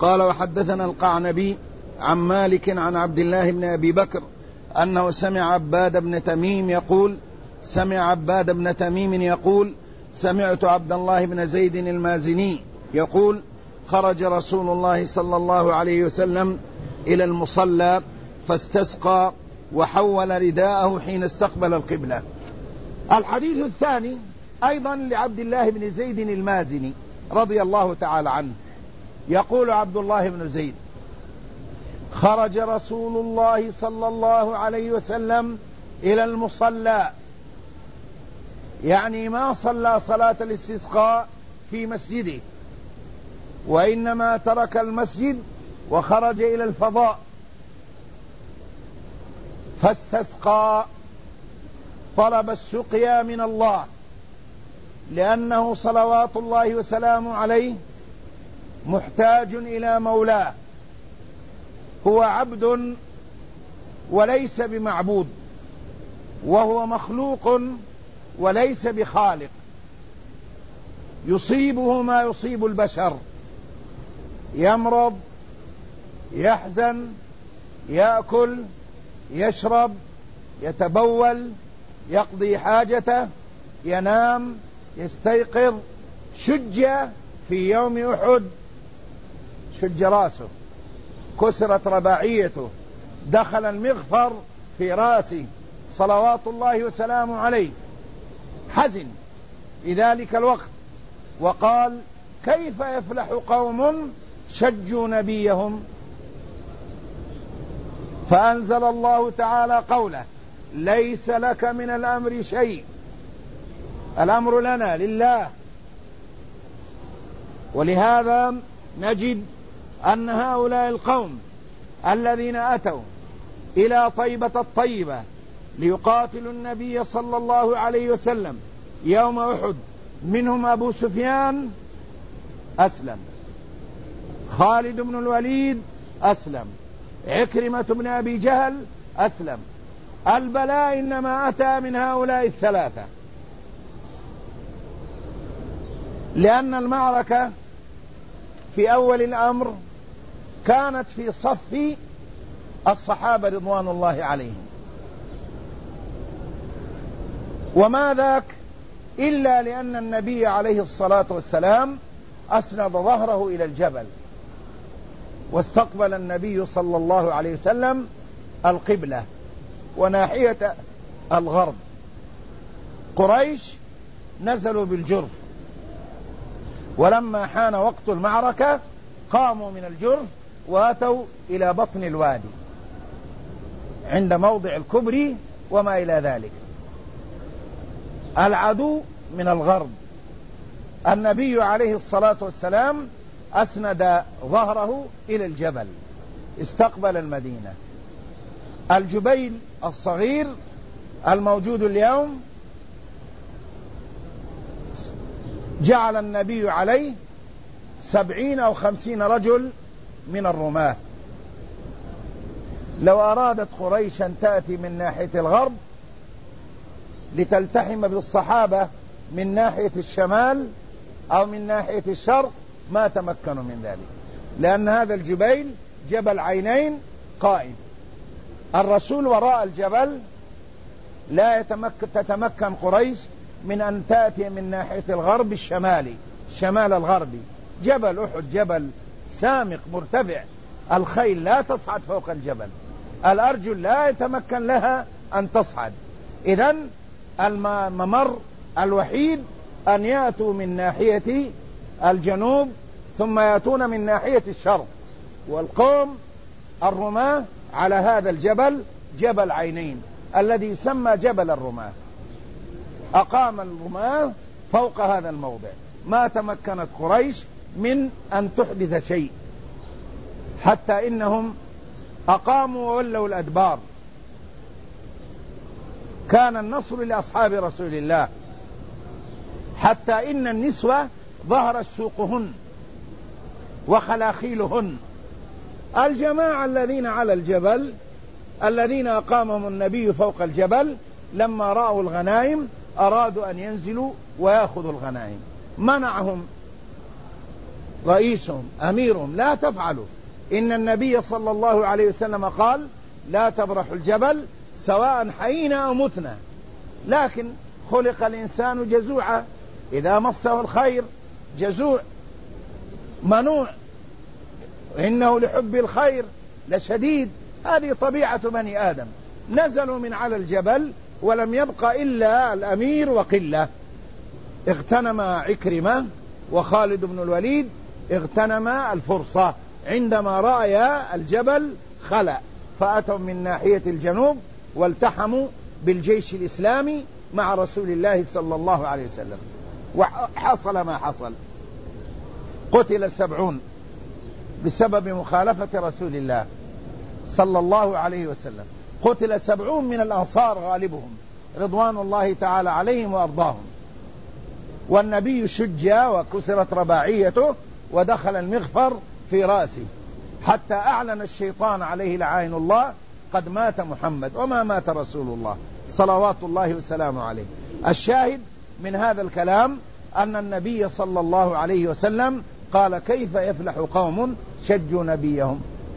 قال وحدثنا القعنبي عن مالك عن عبد الله بن أبي بكر أنه سمع عباد بن تميم يقول سمعت عبد الله بن زيد المازني يقول خرج رسول الله صلى الله عليه وسلم إلى المصلى فاستسقى وحول رداءه حين استقبل القبلة. الحديث الثاني أيضا لعبد الله بن زيد المازني رضي الله تعالى عنه، يقول عبد الله بن زيد خرج رسول الله صلى الله عليه وسلم إلى المصلى، يعني ما صلى صلاة الاستسقاء في مسجده، وإنما ترك المسجد وخرج إلى الفضاء فاستسقى، طلب السقيا من الله، لأنه صلوات الله وسلامه عليه محتاج إلى مولاه، هو عبد وليس بمعبود، وهو مخلوق وليس بخالق، يصيبه ما يصيب البشر، يمرض، يحزن، يأكل، يشرب، يتبول، يقضي حاجته، ينام، يستيقظ. شج في يوم أحد، شج راسه، كسرت رباعيته، دخل المغفر في راسه صلوات الله وسلامه عليه، حزن في ذلك الوقت وقال كيف يفلح قوم شجوا نبيهم؟ فأنزل الله تعالى قوله ليس لك من الأمر شيء، الأمر لنا لله. ولهذا نجد أن هؤلاء القوم الذين أتوا إلى طيبة الطيبة ليقاتلوا النبي صلى الله عليه وسلم يوم أحد، منهم أبو سفيان أسلم، خالد بن الوليد أسلم، عكرمة بن أبي جهل أسلم. البلاء إنما أتى من هؤلاء الثلاثة، لأن المعركة في أول الأمر كانت في صف الصحابة رضوان الله عليهم، وما ذاك إلا لأن النبي عليه الصلاة والسلام أسند ظهره إلى الجبل، واستقبل النبي صلى الله عليه وسلم القبلة وناحية الغرب. قريش نزلوا بالجرف، ولما حان وقت المعركة قاموا من الجرف واتوا إلى بطن الوادي عند موضع الكبري وما إلى ذلك. العدو من الغرب، النبي عليه الصلاة والسلام أسند ظهره إلى الجبل، استقبل المدينة. الجبيل الصغير الموجود اليوم جعل النبي عليه 70 أو 50 رجل من الرماة. لو أرادت قريش أن تأتي من ناحية الغرب لتلتحم بالصحابة من ناحية الشمال أو من ناحية الشرق ما تمكنوا من ذلك، لأن هذا الجبيل جبل عينين قائم، الرسول وراء الجبل، لا تتمكن قريش من أن تأتي من ناحية الغرب الشمالي، الشمال الغربي. جبل أحد جبل سامق مرتفع، الخيل لا تصعد فوق الجبل، الأرجل لا يتمكن لها أن تصعد. إذن الممر الوحيد أن يأتوا من ناحية الجنوب ثم يأتون من ناحية الشرق، والقوم الرماة على هذا الجبل جبل عينين الذي يسمى جبل الرماة. أقام الرماة فوق هذا الموضع، ما تمكنت قريش من أن تحدث شيء، حتى إنهم أقاموا وولوا الأدبار. كان النصر لأصحاب رسول الله، حتى إن النسوة ظهرت سوقهن وخلاخيلهن. الجماعة الذين على الجبل الذين أقامهم النبي فوق الجبل لما رأوا الغنائم أرادوا أن ينزلوا ويأخذوا الغنائم، منعهم رئيسهم أميرهم لا تفعلوا. إن النبي صلى الله عليه وسلم قال لا تبرح الجبل سواء حيينا أو متنا، لكن خلق الإنسان جزوعا، إذا مسه الخير جزوع منوع، إنه لحب الخير لشديد. هذه طبيعة بني آدم. نزلوا من على الجبل ولم يبق إلا الأمير وقلة. اغتنم عكرمة وخالد بن الوليد اغتنم الفرصة عندما رأيا الجبل خلأ، فأتوا من ناحية الجنوب والتحموا بالجيش الإسلامي مع رسول الله صلى الله عليه وسلم، وحصل ما حصل. قتل 70 بسبب مخالفة رسول الله صلى الله عليه وسلم. قتل 70 من الأنصار غالبهم رضوان الله تعالى عليهم وأرضاهم، والنبي شج وكسرت رباعيته ودخل المغفر في رأسه، حتى أعلن الشيطان عليه لعائن الله قد مات محمد وما مات رسول الله صلوات الله وسلامه عليه. الشاهد من هذا الكلام أن النبي صلى الله عليه وسلم قال كيف يفلح قوم شجوا نبيهم.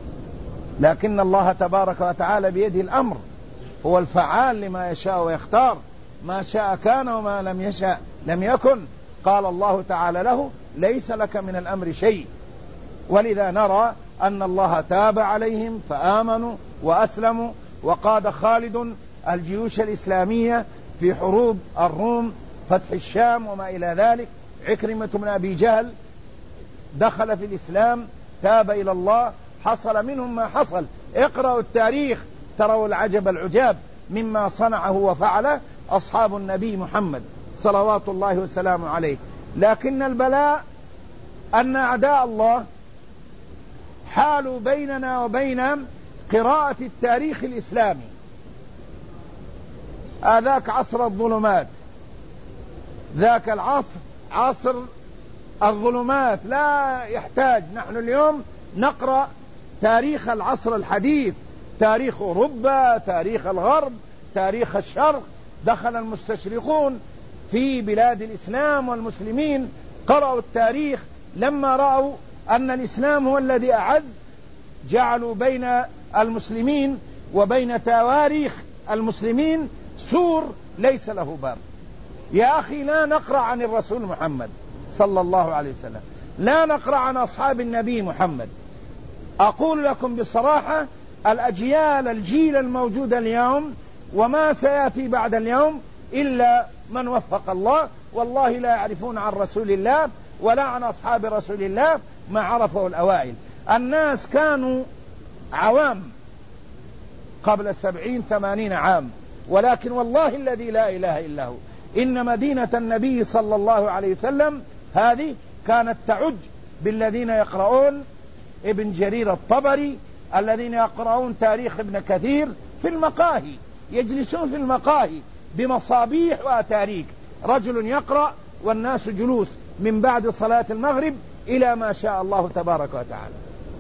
لكن الله تبارك وتعالى بيده الأمر، هو الفعال لما يشاء ويختار، ما شاء كان وما لم يشاء لم يكن. قال الله تعالى له ليس لك من الأمر شيء. ولذا نرى أن الله تاب عليهم فآمنوا وأسلموا، وقاد خالد الجيوش الإسلامية في حروب الروم، فتح الشام وما إلى ذلك. عكرمة بن أبي جهل دخل في الإسلام، تاب إلى الله، حصل منهم ما حصل. اقرأوا التاريخ تروا العجب العجاب مما صنعه وفعله أصحاب النبي محمد صلوات الله وسلامه عليه. لكن البلاء أن أعداء الله حالوا بيننا وبين قراءة التاريخ الإسلامي. ذاك عصر الظلمات، ذاك العصر عصر الظلمات، لا يحتاج. نحن اليوم نقرأ تاريخ العصر الحديث، تاريخ أوروبا، تاريخ الغرب، تاريخ الشرق. دخل المستشرقون في بلاد الإسلام والمسلمين، قرأوا التاريخ، لما رأوا أن الإسلام هو الذي أعز جعلوا بين المسلمين وبين تواريخ المسلمين سور ليس له باب. يا أخي لا نقرأ عن الرسول محمد صلى الله عليه وسلم، لا نقرأ عن أصحاب النبي محمد. أقول لكم بصراحة الجيل الموجود اليوم وما سيأتي بعد اليوم إلا من وفق الله، والله لا يعرفون عن رسول الله ولا عن أصحاب رسول الله ما عرفه الأوائل. الناس كانوا عوام قبل 70-80 عام، ولكن والله الذي لا إله إلا هو إن مدينة النبي صلى الله عليه وسلم هذه كانت تعج بالذين يقرؤون ابن جرير الطبري، الذين يقرؤون تاريخ ابن كثير في المقاهي، يجلسون في المقاهي بمصابيح وأتاريك، رجل يقرأ والناس جلوس من بعد صلاة المغرب إلى ما شاء الله تبارك وتعالى.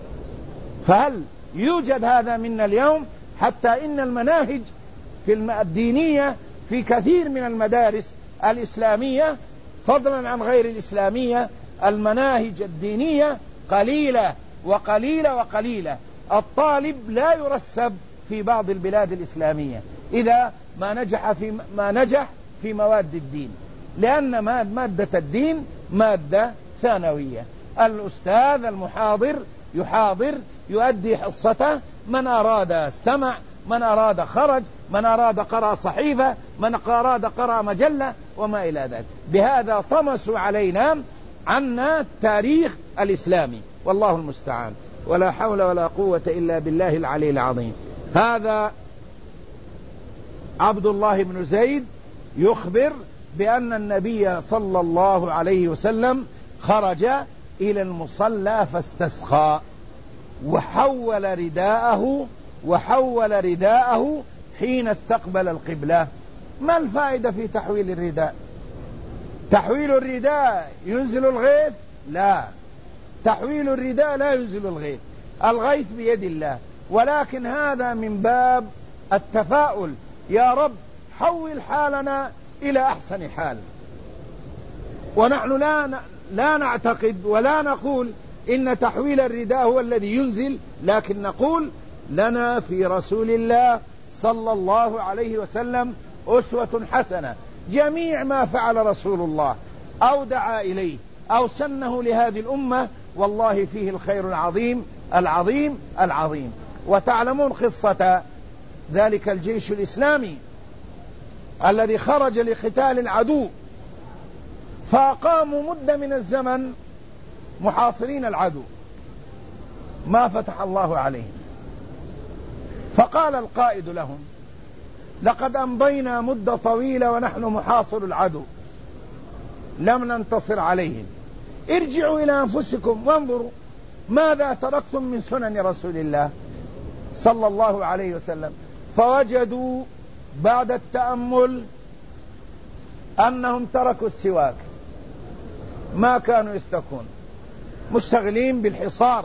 فهل يوجد هذا منا اليوم؟ حتى إن المناهج في الدينية في كثير من المدارس الإسلامية فضلا عن غير الإسلامية، المناهج الدينية قليلة وقليلة وقليلة. الطالب لا يرسب في بعض البلاد الإسلامية إذا ما نجح في مواد الدين، لأن مادة الدين مادة ثانوية. الأستاذ المحاضر يحاضر يؤدي حصته، من أراد استمع، من أراد خرج، من أراد قرأ صحيفة، من أراد قرأ مجلة وما إلى ذلك. بهذا طمسوا علينا عنا التاريخ الإسلامي، والله المستعان، ولا حول ولا قوة إلا بالله العلي العظيم. هذا عبد الله بن زيد يخبر بأن النبي صلى الله عليه وسلم خرج إلى المصلى فاستسقى وحول رداءه حين استقبل القبلة. ما الفائدة في تحويل الرداء؟ تحويل الرداء ينزل الغيث؟ لا، تحويل الرداء لا ينزل الغيث، الغيث بيد الله، ولكن هذا من باب التفاؤل، يا رب حول حالنا إلى أحسن حال. ونحن لا نعتقد ولا نقول إن تحويل الرداء هو الذي ينزل، لكن نقول لنا في رسول الله صلى الله عليه وسلم أسوة حسنة. جميع ما فعل رسول الله أو دعا إليه أو سنه لهذه الأمة والله فيه الخير العظيم العظيم العظيم. وتعلمون قصة ذلك الجيش الإسلامي الذي خرج لقتال العدو، فأقاموا مدة من الزمن محاصرين العدو ما فتح الله عليهم، فقال القائد لهم: لقد أمضينا مدة طويلة ونحن محاصر العدو لم ننتصر عليهم، ارجعوا إلى أنفسكم وانظروا ماذا تركتم من سنن رسول الله صلى الله عليه وسلم. فوجدوا بعد التأمل أنهم تركوا السواك، ما كانوا يستكون، مشتغلين بالحصار.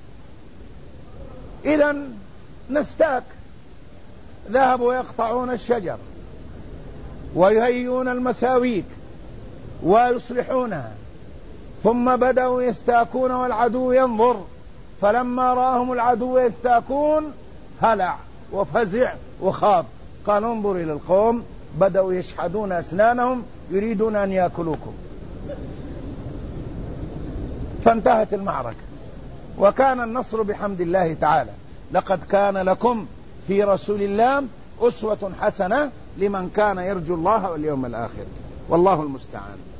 إذن نستاك. ذهبوا يقطعون الشجر ويهيئون المساويك ويصلحونها، ثم بدأوا يستاكون والعدو ينظر، فلما رآهم العدو يستاكون هلع وفزع وخاف، قال: انظر إلى القوم بدأوا يشحذون أسنانهم يريدون أن يأكلوكم. فانتهت المعركة وكان النصر بحمد الله تعالى. لقد كان لكم في رسول الله أسوة حسنة لمن كان يرجو الله واليوم الآخر، والله المستعان.